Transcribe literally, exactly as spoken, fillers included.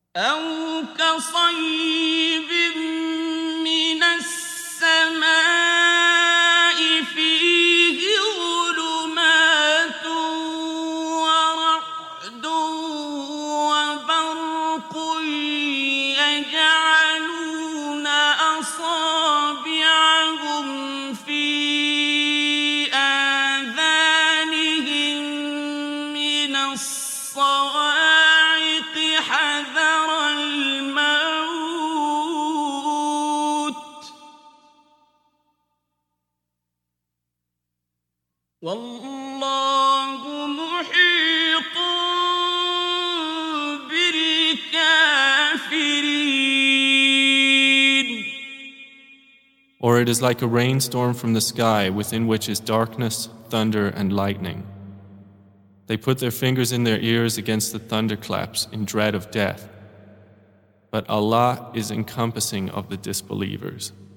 أَوْ كَصَيِّبٍ مِّنَ السَّمَاءِ فِيهِ ظُلُمَاتٌ وَرَعْدٌ وَبَرْقٌ يَجْعَلُونَ أَصَابِعَهُمْ فِي آذَانِهِم مِّنَ الصَّوَاعِقِ حَذَرَ الْمَوْتِ ۚ وَاللَّهُ مُحِيطٌ بِالْكَافِرِينَ. Or it is like a rainstorm from the sky within which is darkness, thunder, and lightning. They put their fingers in their ears against the thunderclaps in dread of death. But Allah is encompassing of the disbelievers.